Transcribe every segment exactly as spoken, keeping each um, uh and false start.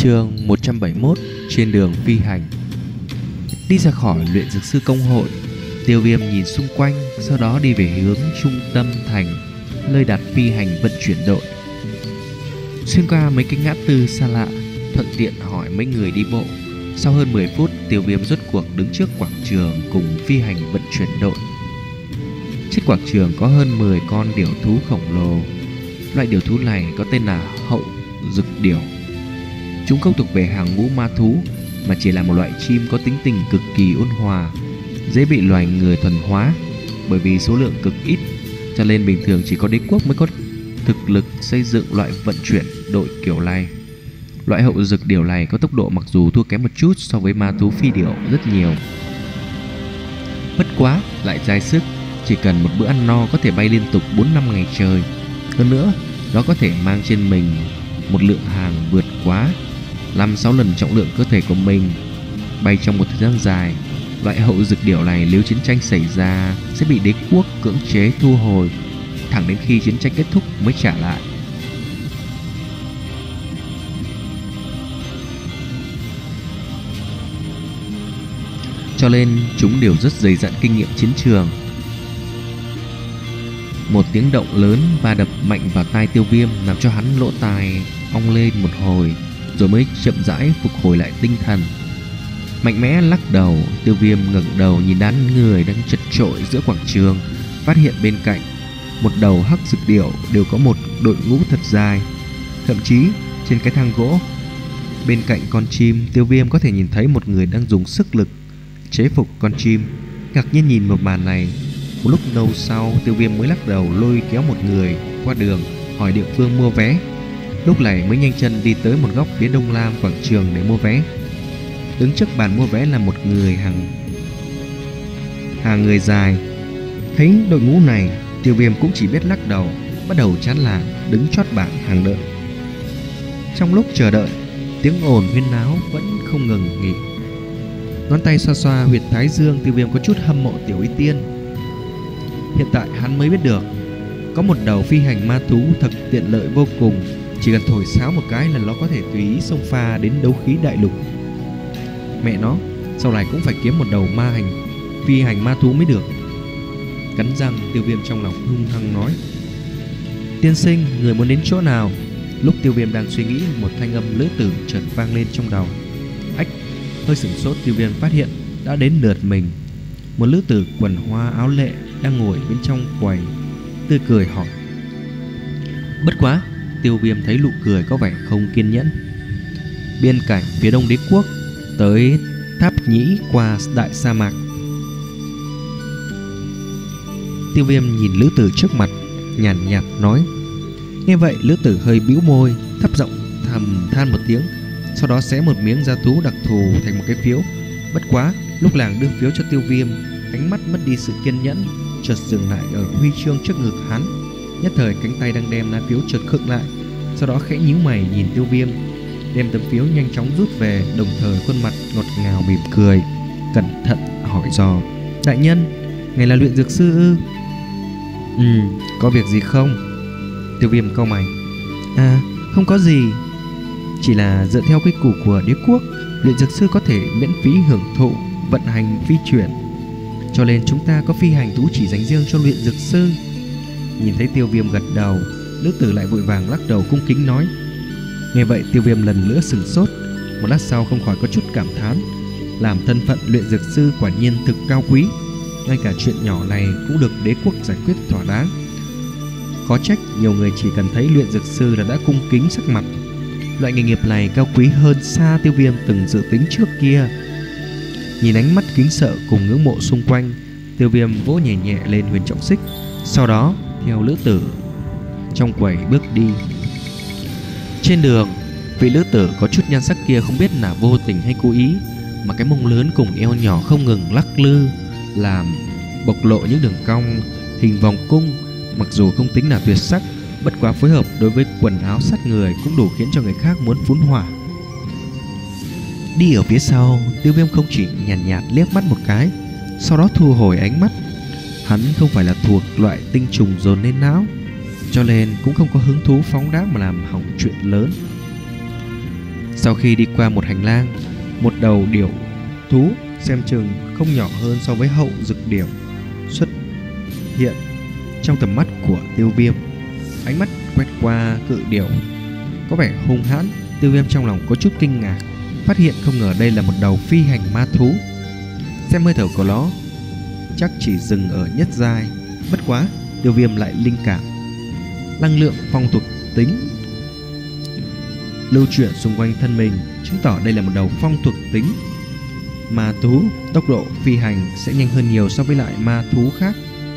Chương một trăm bảy mươi mốt. Trên đường phi hành. Đi ra khỏi luyện dược sư công hội, Tiêu Viêm nhìn xung quanh, sau đó đi về hướng trung tâm thành, nơi đặt phi hành vận chuyển đội. Xuyên qua mấy cái ngã tư xa lạ, thuận tiện hỏi mấy người đi bộ. Sau hơn mười phút, Tiêu Viêm rốt cuộc đứng trước quảng trường cùng phi hành vận chuyển đội. Trên quảng trường có hơn mười con điểu thú khổng lồ. Loại điểu thú này có tên là hậu dực điểu. Chúng không thuộc về hàng ngũ ma thú, mà chỉ là một loại chim có tính tình cực kỳ ôn hòa, dễ bị loài người thuần hóa. Bởi vì số lượng cực ít, cho nên bình thường chỉ có đế quốc mới có thực lực xây dựng loại vận chuyển đội kiểu này. Loại hậu dực điểu này có tốc độ mặc dù thua kém một chút so với ma thú phi điểu rất nhiều, bất quá lại dai sức, chỉ cần một bữa ăn no có thể bay liên tục bốn năm ngày trời. Hơn nữa, nó có thể mang trên mình một lượng hàng vượt quá năm sáu lần trọng lượng cơ thể của mình, bay trong một thời gian dài. Loại hậu dực điểu này nếu chiến tranh xảy ra sẽ bị đế quốc cưỡng chế thu hồi, thẳng đến khi chiến tranh kết thúc mới trả lại. Cho nên chúng đều rất dày dặn kinh nghiệm chiến trường. Một tiếng động lớn va đập mạnh vào tai Tiêu Viêm, làm cho hắn lỗ tai ong lên một hồi, rồi mới chậm rãi phục hồi lại tinh thần. Mạnh mẽ lắc đầu, Tiêu Viêm ngẩng đầu nhìn đám người đang chật chội giữa quảng trường, phát hiện bên cạnh một đầu hắc dực điểu đều có một đội ngũ thật dài. Thậm chí trên cái thang gỗ bên cạnh con chim, Tiêu Viêm có thể nhìn thấy một người đang dùng sức lực chế phục con chim. Ngạc nhiên nhìn một màn này, một lúc lâu sau, Tiêu Viêm mới lắc đầu lôi kéo một người qua đường hỏi địa phương mua vé. Lúc này mới nhanh chân đi tới một góc phía đông nam quảng trường để mua vé. Đứng trước bàn mua vé là một người hàng hàng người dài. Thấy đội ngũ này, Tiêu Viêm cũng chỉ biết lắc đầu, bắt đầu chán nản đứng chót bảng hàng đợi. Trong lúc chờ đợi, tiếng ồn huyên náo vẫn không ngừng nghỉ. Ngón tay xoa xoa huyệt thái dương, Tiêu Viêm có chút hâm mộ Tiểu Y Tiên. Hiện tại hắn mới biết được, có một đầu phi hành ma thú thật tiện lợi vô cùng, chỉ cần thổi sáo một cái là nó có thể tùy ý xông pha đến đấu khí đại lục. Mẹ nó, sau này cũng phải kiếm một đầu ma hành phi hành ma thú mới được. Cắn răng, Tiêu Viêm trong lòng hung hăng nói: Tiên sinh, người muốn đến chỗ nào? Lúc Tiêu Viêm đang suy nghĩ, một thanh âm lữ tử chợt vang lên trong đầu. Ách, hơi sửng sốt, Tiêu Viêm phát hiện đã đến lượt mình. Một lữ tử quần hoa áo lệ đang ngồi bên trong quầy, tươi cười hỏi. Bất quá, Tiêu Viêm thấy nụ cười có vẻ không kiên nhẫn. Biên cảnh phía đông đế quốc, tới Tháp Nhĩ qua đại sa mạc. Tiêu Viêm nhìn lữ tử trước mặt, nhàn nhạt nói. Nghe vậy, lữ tử hơi bĩu môi, thấp giọng thầm than một tiếng, sau đó xé một miếng da thú đặc thù thành một cái phiếu. Bất quá, lúc nàng đưa phiếu cho Tiêu Viêm, ánh mắt mất đi sự kiên nhẫn, chợt dừng lại ở huy chương trước ngực hắn. Nhất thời cánh tay đang đem lá phiếu chợt khựng lại, sau đó khẽ nhíu mày nhìn Tiêu Viêm, đem tấm phiếu nhanh chóng rút về, đồng thời khuôn mặt ngọt ngào mỉm cười, cẩn thận hỏi dò. Đại nhân, ngài là luyện dược sư ư? Ừ, có việc gì không? Tiêu Viêm cau mày. À, không có gì, chỉ là dựa theo quy củ của đế quốc, luyện dược sư có thể miễn phí hưởng thụ vận hành phi chuyển, cho nên chúng ta có phi hành thú chỉ dành riêng cho luyện dược sư. Nhìn thấy Tiêu Viêm gật đầu, lữ tử lại vội vàng lắc đầu cung kính nói. Nghe vậy, Tiêu Viêm lần nữa sửng sốt, một lát sau không khỏi có chút cảm thán. Làm thân phận luyện dược sư quả nhiên thực cao quý, ngay cả chuyện nhỏ này cũng được đế quốc giải quyết thỏa đáng. Khó trách nhiều người chỉ cần thấy luyện dược sư là đã cung kính sắc mặt. Loại nghề nghiệp này cao quý hơn xa Tiêu Viêm từng dự tính trước kia. Nhìn ánh mắt kính sợ cùng ngưỡng mộ xung quanh, Tiêu Viêm vỗ nhẹ nhẹ lên huyền trọng xích, sau đó theo lữ tử trong quầy bước đi. Trên đường, vị lữ tử có chút nhan sắc kia không biết là vô tình hay cố ý, mà cái mông lớn cùng eo nhỏ không ngừng lắc lư, làm bộc lộ những đường cong hình vòng cung. Mặc dù không tính là tuyệt sắc, bất quá phối hợp đối với quần áo sát người cũng đủ khiến cho người khác muốn phun hỏa. Đi ở phía sau, Tiêu Viêm không chỉ nhàn nhạt, nhạt liếc mắt một cái, sau đó thu hồi ánh mắt. Hắn không phải là thuộc loại tinh trùng dồn lên não, cho nên cũng không có hứng thú phóng đãng mà làm hỏng chuyện lớn. Sau khi đi qua một hành lang, một đầu điểu thú xem chừng không nhỏ hơn so với hậu dực điểu xuất hiện trong tầm mắt của Tiêu Viêm. Ánh mắt quét qua cự điểu có vẻ hung hãn. Tiêu Viêm trong lòng có chút kinh ngạc, phát hiện không ngờ đây là một đầu phi hành ma thú. Xem hơi thở của nó chắc chỉ dừng ở nhất giai. Bất quá Tiêu Viêm lại linh cảm năng lượng phong thuộc tính lưu chuyển xung quanh thân mình, chứng tỏ đây là một đầu phong thuộc tính ma thú. Tốc độ phi hành sẽ nhanh hơn nhiều so với lại ma thú khác.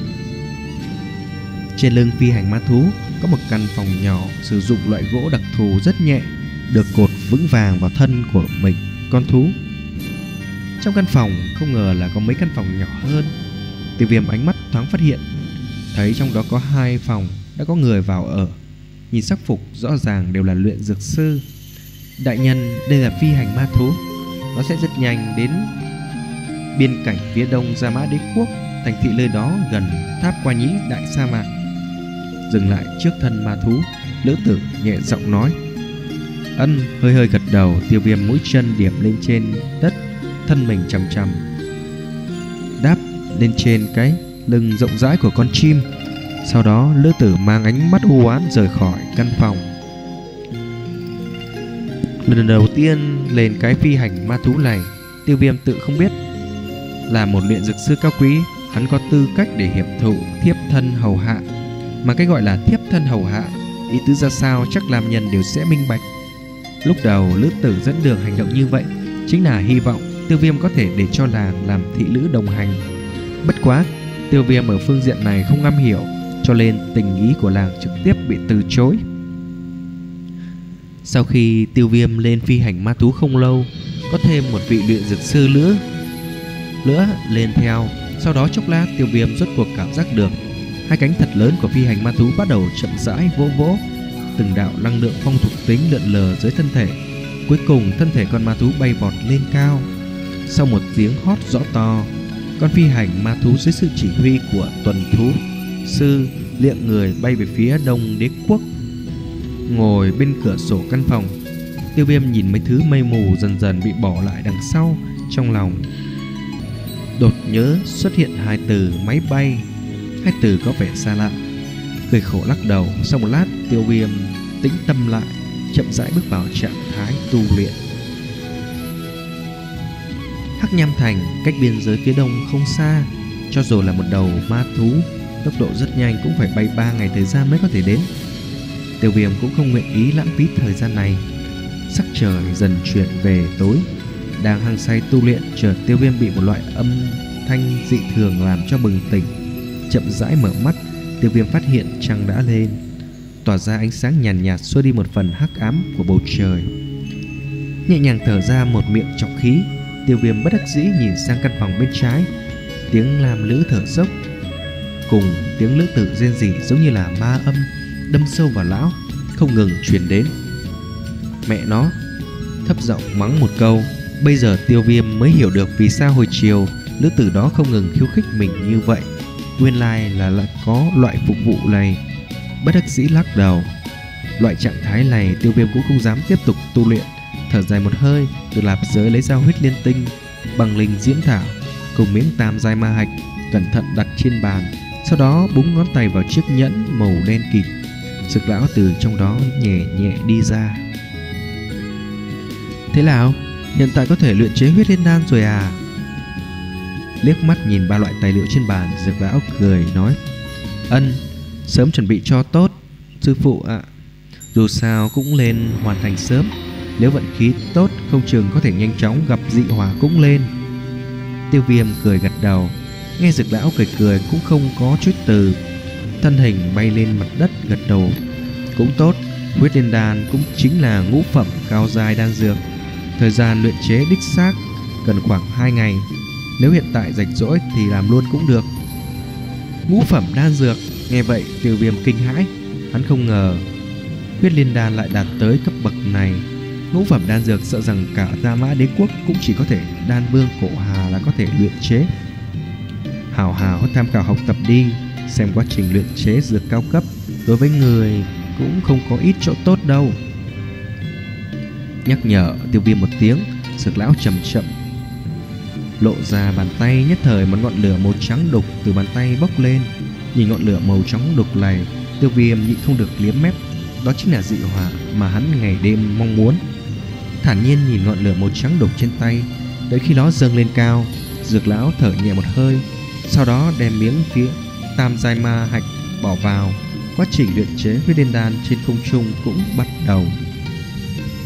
Trên lưng phi hành ma thú có một căn phòng nhỏ sử dụng loại gỗ đặc thù rất nhẹ, được cột vững vàng vào thân của mình con thú. Trong căn phòng không ngờ là có mấy căn phòng nhỏ hơn. Tiêu Viêm ánh mắt thoáng phát hiện, thấy trong đó có hai phòng đã có người vào ở. Nhìn sắc phục rõ ràng đều là luyện dược sư. Đại nhân, đây là phi hành ma thú, nó sẽ rất nhanh đến biên cảnh phía đông Gia Mã Đế Quốc, thành thị nơi đó gần tháp Qua Nhĩ đại sa mạc. Dừng lại trước thân ma thú, lữ tử nhẹ giọng nói. Ân hơi hơi gật đầu. Tiêu Viêm mũi chân điểm lên trên đất, thân mình chầm chầm đáp lên trên cái lưng rộng rãi của con chim. Sau đó lữ tử mang ánh mắt u oán rời khỏi căn phòng. Lần đầu tiên lên cái phi hành ma thú này, Tiêu Viêm tự không biết là một luyện dược sư cao quý, hắn có tư cách để hiệp thụ thiếp thân hầu hạ. Mà cái gọi là thiếp thân hầu hạ, ý tứ ra sao chắc làm nhân đều sẽ minh bạch. Lúc đầu lữ tử dẫn đường hành động như vậy chính là hy vọng Tiêu Viêm có thể để cho làng làm thị nữ đồng hành. Bất quá Tiêu Viêm ở phương diện này không am hiểu, cho nên tình ý của làng trực tiếp bị từ chối. Sau khi Tiêu Viêm lên phi hành ma thú không lâu, có thêm một vị luyện dược sư nữa nữa lên theo. Sau đó chốc lát Tiêu Viêm rốt cuộc cảm giác được hai cánh thật lớn của phi hành ma thú bắt đầu chậm rãi vỗ vỗ, từng đạo năng lượng phong thuộc tính lượn lờ dưới thân thể. Cuối cùng thân thể con ma thú bay vọt lên cao. Sau một tiếng hót rõ to, con phi hành ma thú dưới sự chỉ huy của tuần thú sư liệng người bay về phía đông đế quốc. Ngồi bên cửa sổ căn phòng, Tiêu Viêm nhìn mấy thứ mây mù dần dần bị bỏ lại đằng sau, trong lòng đột nhớ xuất hiện hai từ máy bay. Hai từ có vẻ xa lạ, cười khổ lắc đầu. Sau một lát Tiêu Viêm tĩnh tâm lại, chậm rãi bước vào trạng thái tu luyện. Hắc Nham Thành cách biên giới phía đông không xa, cho dù là một đầu ma thú tốc độ rất nhanh cũng phải bay ba ngày thời gian mới có thể đến. Tiêu Viêm cũng không nguyện ý lãng phí thời gian này. Sắc trời dần chuyển về tối, đang hăng say tu luyện, chợt Tiêu Viêm bị một loại âm thanh dị thường làm cho bừng tỉnh. Chậm rãi mở mắt, Tiêu Viêm phát hiện trăng đã lên, tỏa ra ánh sáng nhàn nhạt, xua đi một phần hắc ám của bầu trời. Nhẹ nhàng thở ra một miệng trọc khí, Tiêu Viêm bất đắc dĩ nhìn sang căn phòng bên trái. Tiếng lam lữ thở dốc cùng tiếng lữ tử rên rỉ giống như là ma âm đâm sâu vào lão, không ngừng truyền đến. Mẹ nó, thấp giọng mắng một câu. Bây giờ Tiêu Viêm mới hiểu được vì sao hồi chiều lữ tử đó không ngừng khiêu khích mình như vậy. Nguyên lai là, là có loại phục vụ này. Bất đắc dĩ lắc đầu. Loại trạng thái này Tiêu Viêm cũng không dám tiếp tục tu luyện. Thở dài một hơi, từ lạp giới lấy ra huyết liên tinh, bằng linh diễm thảo cùng miếng tam giai ma hạch, cẩn thận đặt trên bàn. Sau đó búng ngón tay vào chiếc nhẫn màu đen kịt. Dược lão từ trong đó nhẹ nhẹ đi ra. Thế nào, hiện tại có thể luyện chế huyết liên đan rồi à? Liếc mắt nhìn ba loại tài liệu trên bàn, dược lão cười nói. Ân, sớm chuẩn bị cho tốt sư phụ ạ. À, dù sao cũng lên hoàn thành sớm. Nếu vận khí tốt không chừng có thể nhanh chóng gặp dị hỏa cũng lên. Tiêu Viêm cười gật đầu. Nghe dược lão cười cười cũng không có chút từ, thân hình bay lên mặt đất gật đầu. Cũng tốt, huyết liên đan cũng chính là ngũ phẩm cao giai đan dược. Thời gian luyện chế đích xác cần khoảng hai ngày. Nếu hiện tại rảnh rỗi thì làm luôn cũng được. Ngũ phẩm đan dược. Nghe vậy Tiêu Viêm kinh hãi. Hắn không ngờ huyết liên đan lại đạt tới cấp bậc này. Ngũ phẩm đan dược sợ rằng cả Gia Mã Đế Quốc cũng chỉ có thể đan vương cổ hà là có thể luyện chế. Hảo hảo tham khảo học tập đi, xem quá trình luyện chế dược cao cấp đối với người cũng không có ít chỗ tốt đâu. nhắc nhở Tiêu Viêm một tiếng. Dược lão chậm chậm lộ ra bàn tay, nhất thời một ngọn lửa màu trắng đục từ bàn tay bốc lên. Nhìn ngọn lửa màu trắng đục này, Tiêu Viêm nhịn không được liếm mép. Đó chính là dị hỏa mà hắn ngày đêm mong muốn. Thản nhiên nhìn ngọn lửa màu trắng đục trên tay. Đợi khi nó dâng lên cao, Dược lão thở nhẹ một hơi, sau đó đem miếng phía tam giai ma hạch bỏ vào. Quá trình luyện chế huyết đan đan trên không trung cũng bắt đầu.